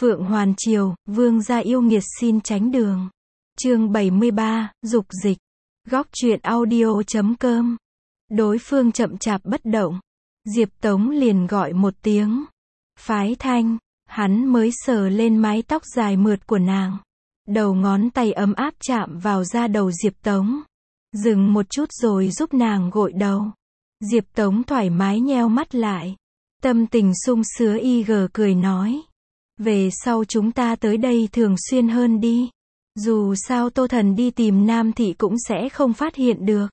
Phượng Hoàn Triều, vương gia yêu nghiệt xin tránh đường. Chương 73, dục dịch. Góc truyện audio.com. Đối phương chậm chạp bất động. Diệp Tống liền gọi một tiếng. Phái Thanh, hắn mới sờ lên mái tóc dài mượt của nàng. Đầu ngón tay ấm áp chạm vào da đầu Diệp Tống. Dừng một chút rồi giúp nàng gội đầu. Diệp Tống thoải mái nheo mắt lại. Tâm tình sung sướng cười nói. Về sau chúng ta tới đây thường xuyên hơn đi. Dù sao Tô Thần đi tìm Nam Thị cũng sẽ không phát hiện được.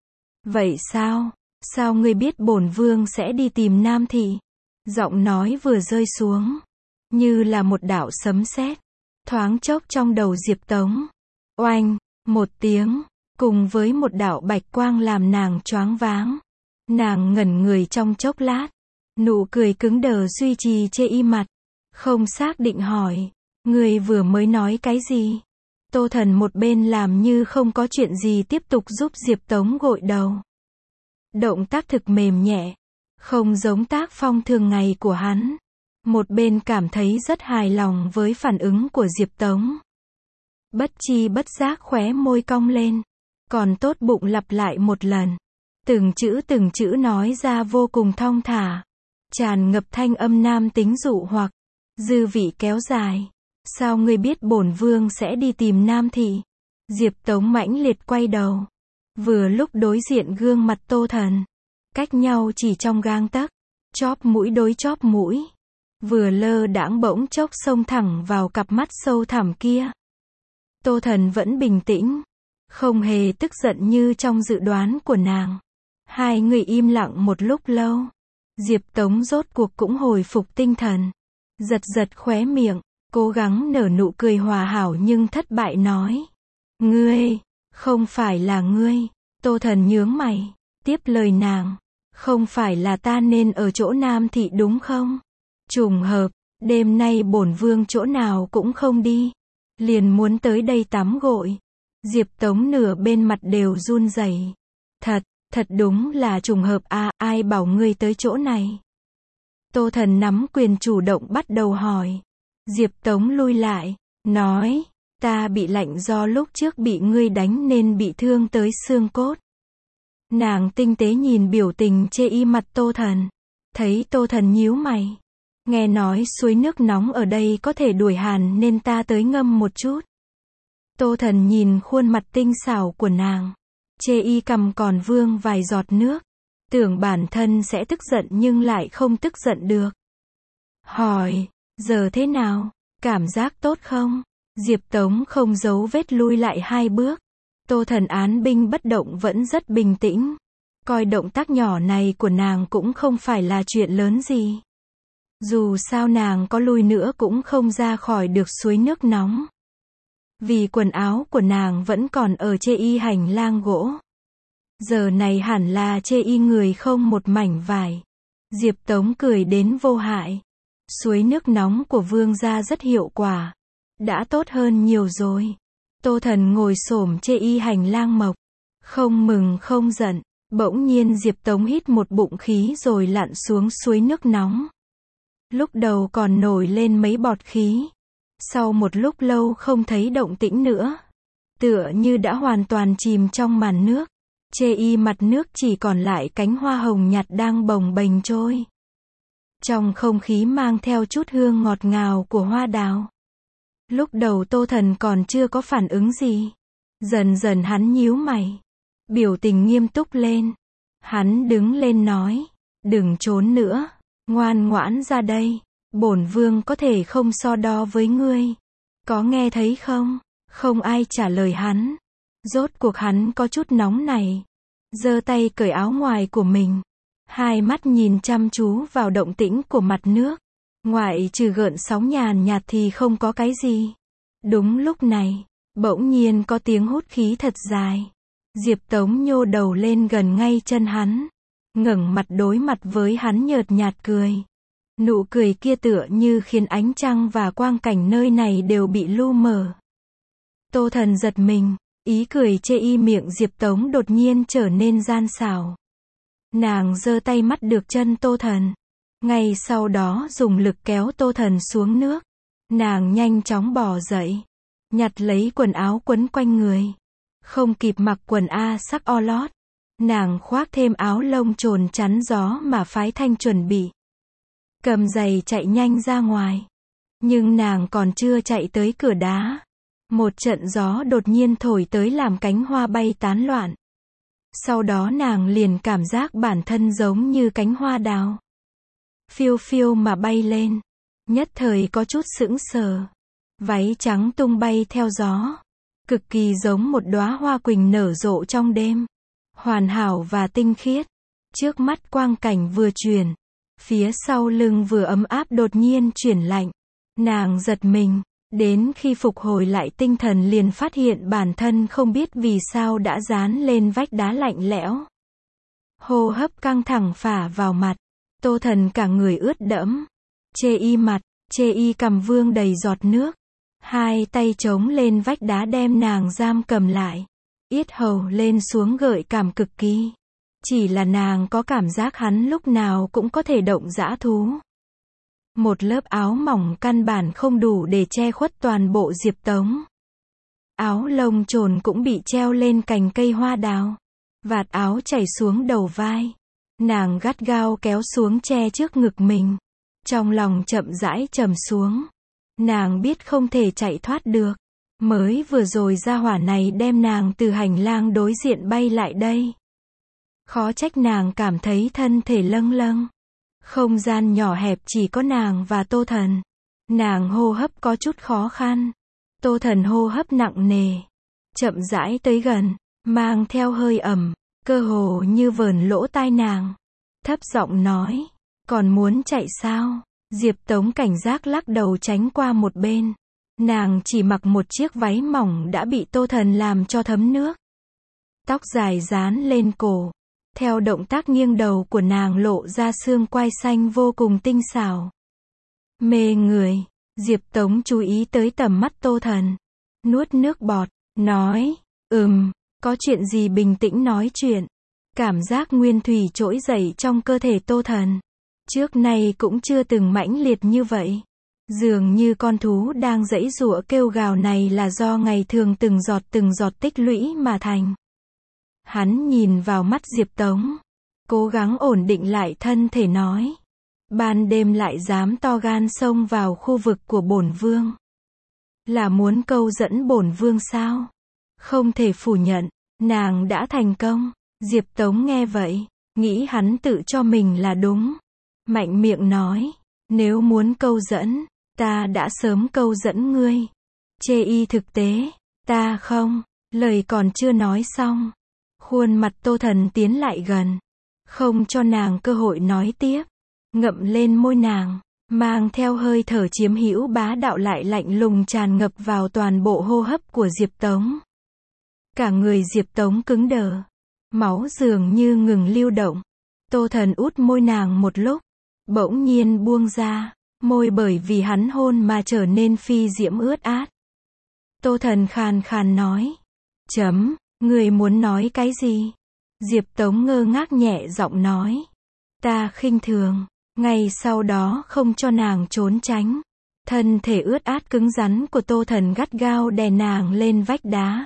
Vậy sao? Sao ngươi biết bổn vương sẽ đi tìm Nam Thị? Giọng nói vừa rơi xuống. Như là một đạo sấm sét. Thoáng chốc trong đầu Diệp Tống. Oanh, một tiếng. Cùng với một đạo bạch quang làm nàng choáng váng. Nàng ngẩn người trong chốc lát. Nụ cười cứng đờ duy trì trên y mặt. Không xác định hỏi. Ngươi vừa mới nói cái gì? Tô Thần một bên làm như không có chuyện gì tiếp tục giúp Diệp Tống gội đầu. Động tác thực mềm nhẹ. Không giống tác phong thường ngày của hắn. Một bên cảm thấy rất hài lòng với phản ứng của Diệp Tống. Bất chi bất giác khóe môi cong lên. Còn tốt bụng lặp lại một lần. Từng chữ nói ra vô cùng thong thả. Tràn ngập thanh âm nam tính dụ hoặc. Dư vị kéo dài. Sao ngươi biết bổn vương sẽ đi tìm Nam Thị? Diệp Tống mãnh liệt quay đầu. Vừa lúc đối diện gương mặt Tô Thần. Cách nhau chỉ trong gang tấc. Chóp mũi đối chóp mũi. Vừa lơ đãng bỗng chốc xông thẳng vào cặp mắt sâu thẳm kia. Tô Thần vẫn bình tĩnh. Không hề tức giận như trong dự đoán của nàng. Hai người im lặng một lúc lâu. Diệp Tống rốt cuộc cũng hồi phục tinh thần. Giật khóe miệng. Cố gắng nở nụ cười hòa hảo nhưng thất bại nói. Ngươi, không phải là ngươi. Tô Thần nhướng mày. Tiếp lời nàng. Không phải là ta nên ở chỗ Nam Thị đúng không? Trùng hợp, đêm nay bổn vương chỗ nào cũng không đi. Liền muốn tới đây tắm gội. Diệp Tống nửa bên mặt đều run rẩy. Thật đúng là trùng hợp à, ai bảo ngươi tới chỗ này? Tô Thần nắm quyền chủ động bắt đầu hỏi. Diệp Tống lui lại, nói, ta bị lạnh do lúc trước bị ngươi đánh nên bị thương tới xương cốt. Nàng tinh tế nhìn biểu tình chê y mặt Tô Thần. Thấy Tô Thần nhíu mày. Nghe nói suối nước nóng ở đây có thể đuổi hàn nên ta tới ngâm một chút. Tô Thần nhìn khuôn mặt tinh xảo của nàng. Chê y cầm còn vương vài giọt nước. Tưởng bản thân sẽ tức giận nhưng lại không tức giận được. Hỏi, giờ thế nào? Cảm giác tốt không? Diệp Tống không giấu vết lui lại 2 bước. Tô Thần án binh bất động vẫn rất bình tĩnh. Coi động tác nhỏ này của nàng cũng không phải là chuyện lớn gì. Dù sao nàng có lui nữa cũng không ra khỏi được suối nước nóng. Vì quần áo của nàng vẫn còn ở chê y hành lang gỗ. Giờ này hẳn là chê y người không một mảnh vải. Diệp Tống cười đến vô hại. Suối nước nóng của vương gia rất hiệu quả. Đã tốt hơn nhiều rồi. Tô Thần ngồi xổm chê y hành lang mộc. Không mừng không giận. Bỗng nhiên Diệp Tống hít một bụng khí rồi lặn xuống suối nước nóng. Lúc đầu còn nổi lên mấy bọt khí. Sau một lúc lâu không thấy động tĩnh nữa. Tựa như đã hoàn toàn chìm trong màn nước. Chê y mặt nước chỉ còn lại cánh hoa hồng nhạt đang bồng bềnh trôi. Trong không khí mang theo chút hương ngọt ngào của hoa đào. Lúc đầu Tô Thần còn chưa có phản ứng gì. Dần dần hắn nhíu mày. Biểu tình nghiêm túc lên. Hắn đứng lên nói. Đừng trốn nữa. Ngoan ngoãn ra đây. Bổn vương có thể không so đo với ngươi. Có nghe thấy không? Không ai trả lời hắn. Rốt cuộc hắn có chút nóng này. Giơ tay cởi áo ngoài của mình. Hai mắt nhìn chăm chú vào động tĩnh của mặt nước. Ngoại trừ gợn sóng nhàn nhạt thì không có cái gì. Đúng lúc này, bỗng nhiên có tiếng hút khí thật dài. Diệp Tống nhô đầu lên gần ngay chân hắn. Ngẩng mặt đối mặt với hắn nhợt nhạt cười. Nụ cười kia tựa như khiến ánh trăng và quang cảnh nơi này đều bị lu mờ. Tô Thần giật mình. Ý cười chê y miệng Diệp Tống đột nhiên trở nên gian xảo. Nàng giơ tay mắt được chân Tô Thần. Ngay sau đó dùng lực kéo Tô Thần xuống nước. Nàng nhanh chóng bò dậy, nhặt lấy quần áo quấn quanh người. Không kịp mặc quần A sắc o lót, nàng khoác thêm áo lông trồn chắn gió mà phái Thanh chuẩn bị. Cầm giày chạy nhanh ra ngoài. Nhưng nàng còn chưa chạy tới cửa đá, một trận gió đột nhiên thổi tới làm cánh hoa bay tán loạn. Sau đó nàng liền cảm giác bản thân giống như cánh hoa đào. Phiêu phiêu mà bay lên. Nhất thời có chút sững sờ. Váy trắng tung bay theo gió. Cực kỳ giống một đóa hoa quỳnh nở rộ trong đêm. Hoàn hảo và tinh khiết. Trước mắt quang cảnh vừa chuyển. Phía sau lưng vừa ấm áp đột nhiên chuyển lạnh. Nàng giật mình. Đến khi phục hồi lại tinh thần liền phát hiện bản thân không biết vì sao đã dán lên vách đá lạnh lẽo. Hô hấp căng thẳng phả vào mặt. Tô Thần cả người ướt đẫm. Chê y mặt, chê y cằm vương đầy giọt nước. Hai tay chống lên vách đá đem nàng giam cầm lại. Yết hầu lên xuống gợi cảm cực kỳ. Chỉ là nàng có cảm giác hắn lúc nào cũng có thể động dã thú. Một lớp áo mỏng căn bản không đủ để che khuất toàn bộ Diệp Tống. Áo lông trồn cũng bị treo lên cành cây hoa đào. Vạt áo chảy xuống đầu vai. Nàng gắt gao kéo xuống che trước ngực mình. Trong lòng chậm rãi trầm xuống. Nàng biết không thể chạy thoát được. Mới vừa rồi ra hỏa này đem nàng từ hành lang đối diện bay lại đây. Khó trách nàng cảm thấy thân thể lâng lâng. Không gian nhỏ hẹp chỉ có nàng và Tô Thần. Nàng hô hấp có chút khó khăn. Tô Thần hô hấp nặng nề. Chậm rãi tới gần, mang theo hơi ẩm, cơ hồ như vờn lỗ tai nàng. Thấp giọng nói, còn muốn chạy sao? Diệp Tống cảnh giác lắc đầu tránh qua một bên. Nàng chỉ mặc một chiếc váy mỏng đã bị Tô Thần làm cho thấm nước. Tóc dài dán lên cổ. Theo động tác nghiêng đầu của nàng lộ ra xương quai xanh vô cùng tinh xảo. Mê người, Diệp Tống chú ý tới tầm mắt Tô Thần. Nuốt nước bọt, nói, có chuyện gì bình tĩnh nói chuyện. Cảm giác nguyên thủy trỗi dậy trong cơ thể Tô Thần. Trước nay cũng chưa từng mãnh liệt như vậy. Dường như con thú đang giãy giụa kêu gào này là do ngày thường từng giọt tích lũy mà thành. Hắn nhìn vào mắt Diệp Tống. Cố gắng ổn định lại thân thể nói. Ban đêm lại dám to gan xông vào khu vực của bổn vương. Là muốn câu dẫn bổn vương sao? Không thể phủ nhận, nàng đã thành công. Diệp Tống nghe vậy, nghĩ hắn tự cho mình là đúng. Mạnh miệng nói, nếu muốn câu dẫn, ta đã sớm câu dẫn ngươi. Chê y thực tế, ta không, lời còn chưa nói xong. Khuôn mặt Tô Thần tiến lại gần, không cho nàng cơ hội nói tiếp. Ngậm lên môi nàng, mang theo hơi thở chiếm hữu bá đạo lại lạnh lùng tràn ngập vào toàn bộ hô hấp của Diệp Tống. Cả người Diệp Tống cứng đờ, máu dường như ngừng lưu động. Tô Thần út môi nàng một lúc, bỗng nhiên buông ra, môi bởi vì hắn hôn mà trở nên phi diễm ướt át. Tô Thần khàn khàn nói, người muốn nói cái gì? Diệp Tống ngơ ngác nhẹ giọng nói, ta khinh thường. Ngay sau đó không cho nàng trốn tránh. Thân thể ướt át cứng rắn của Tô Thần gắt gao đè nàng lên vách đá.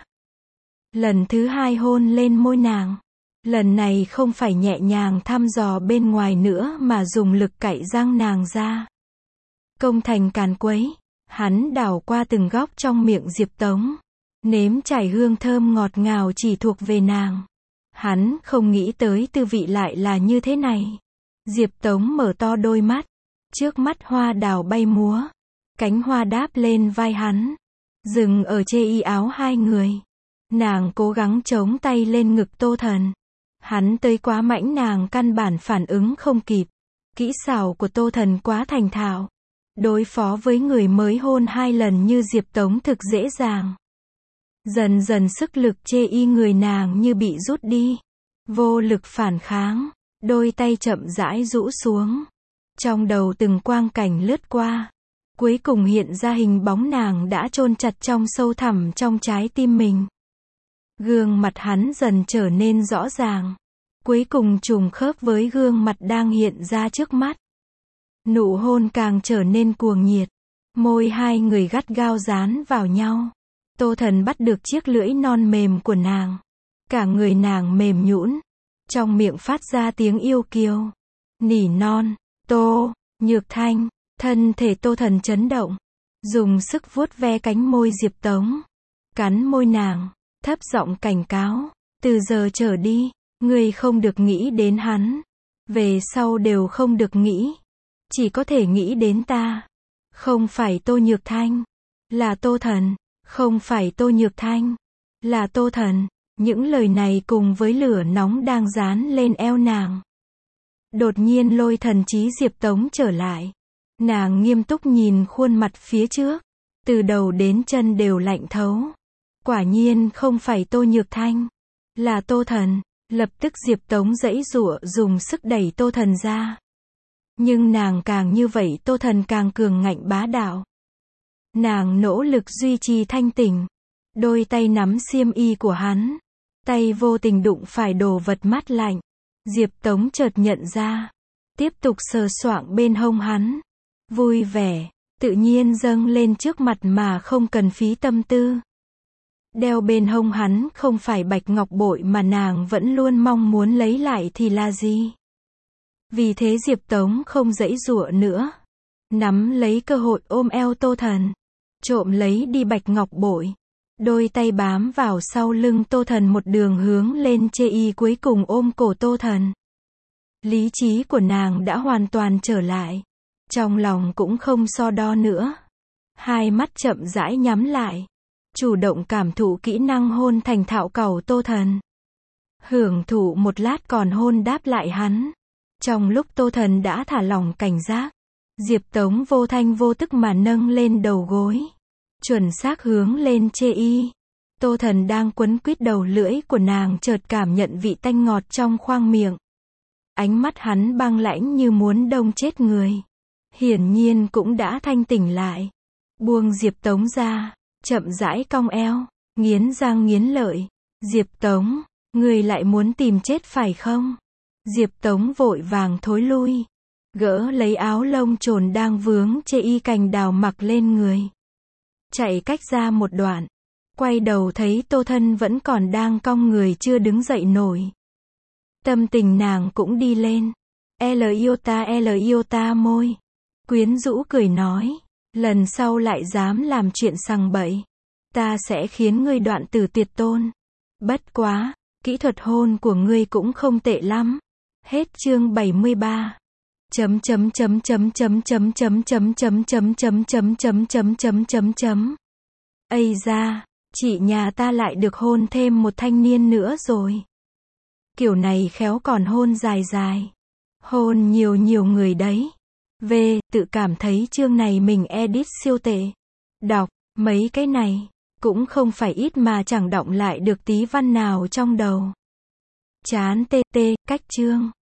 Lần thứ hai hôn lên môi nàng. Lần này không phải nhẹ nhàng thăm dò bên ngoài nữa mà dùng lực cạy răng nàng ra. Công thành càn quấy, hắn đảo qua từng góc trong miệng Diệp Tống. Nếm trải hương thơm ngọt ngào chỉ thuộc về nàng. Hắn không nghĩ tới tư vị lại là như thế này. Diệp Tống mở to đôi mắt. Trước mắt hoa đào bay múa. Cánh hoa đáp lên vai hắn. Dừng ở chê y áo hai người. Nàng cố gắng chống tay lên ngực Tô Thần. Hắn tới quá mãnh nàng căn bản phản ứng không kịp. Kỹ xảo của Tô Thần quá thành thạo. Đối phó với người mới hôn 2 lần như Diệp Tống thực dễ dàng. Dần dần sức lực chê y người nàng như bị rút đi. Vô lực phản kháng. Đôi tay chậm rãi rũ xuống. Trong đầu từng quang cảnh lướt qua. Cuối cùng hiện ra hình bóng nàng đã chôn chặt trong sâu thẳm trong trái tim mình. Gương mặt hắn dần trở nên rõ ràng. Cuối cùng trùng khớp với gương mặt đang hiện ra trước mắt. Nụ hôn càng trở nên cuồng nhiệt. Môi hai người gắt gao dán vào nhau. Tô Thần bắt được chiếc lưỡi non mềm của nàng. Cả người nàng mềm nhũn, trong miệng phát ra tiếng yêu kiều. Nỉ non, Tô, Nhược Thanh, thân thể Tô Thần chấn động. Dùng sức vuốt ve cánh môi Diệp Tống. Cắn môi nàng, thấp giọng cảnh cáo. Từ giờ trở đi, ngươi không được nghĩ đến hắn. Về sau đều không được nghĩ. Chỉ có thể nghĩ đến ta. Không phải Tô Nhược Thanh, là Tô Thần. Không phải Tô Nhược Thanh, là Tô Thần. Những lời này cùng với lửa nóng đang dán lên eo nàng. Đột nhiên lôi thần trí Diệp Tống trở lại. Nàng nghiêm túc nhìn khuôn mặt phía trước. Từ đầu đến chân đều lạnh thấu. Quả nhiên không phải Tô Nhược Thanh, là Tô Thần. Lập tức Diệp Tống giãy giụa dùng sức đẩy Tô Thần ra. Nhưng nàng càng như vậy Tô Thần càng cường ngạnh bá đạo. Nàng nỗ lực duy trì thanh tỉnh. Đôi tay nắm xiêm y của hắn. Tay vô tình đụng phải đồ vật mát lạnh. Diệp Tống chợt nhận ra. Tiếp tục sờ soạng bên hông hắn. Vui vẻ, tự nhiên dâng lên trước mặt mà không cần phí tâm tư. Đeo bên hông hắn không phải bạch ngọc bội mà nàng vẫn luôn mong muốn lấy lại thì là gì? Vì thế Diệp Tống không giãy giụa nữa. Nắm lấy cơ hội ôm eo Tô Thần. Trộm lấy đi bạch ngọc bội. Đôi tay bám vào sau lưng Tô Thần một đường hướng lên chê y cuối cùng ôm cổ Tô Thần. Lý trí của nàng đã hoàn toàn trở lại. Trong lòng cũng không so đo nữa. Hai mắt chậm rãi nhắm lại. Chủ động cảm thụ kỹ năng hôn thành thạo cầu Tô Thần. Hưởng thụ một lát còn hôn đáp lại hắn. Trong lúc Tô Thần đã thả lỏng cảnh giác, Diệp Tống vô thanh vô tức mà nâng lên đầu gối. Chuẩn xác hướng lên chê y. Tô Thần đang quấn quýt đầu lưỡi của nàng chợt cảm nhận vị tanh ngọt trong khoang miệng. Ánh mắt hắn băng lãnh như muốn đông chết người. Hiển nhiên cũng đã thanh tỉnh lại. Buông Diệp Tống ra, chậm rãi cong eo, nghiến răng nghiến lợi. Diệp Tống, ngươi lại muốn tìm chết phải không? Diệp Tống vội vàng thối lui. Gỡ lấy áo lông trồn đang vướng chê y cành đào mặc lên người. Chạy cách ra một đoạn. Quay đầu thấy Tô Thân vẫn còn đang cong người chưa đứng dậy nổi. Tâm tình nàng cũng đi lên. L yêu ta môi. Quyến rũ cười nói. Lần sau lại dám làm chuyện sằng bậy. Ta sẽ khiến ngươi đoạn tử tuyệt tôn. Bất quá, kỹ thuật hôn của ngươi cũng không tệ lắm. Hết chương 73. Ây da, chị nhà ta lại được hôn thêm một thanh niên nữa rồi. Kiểu này khéo còn hôn dài dài. Hôn nhiều người đấy. Tự cảm thấy chương này mình edit siêu tệ. Đọc, mấy cái này, cũng không phải ít mà chẳng đọng lại được tí văn nào trong đầu. Chán tê, cách chương.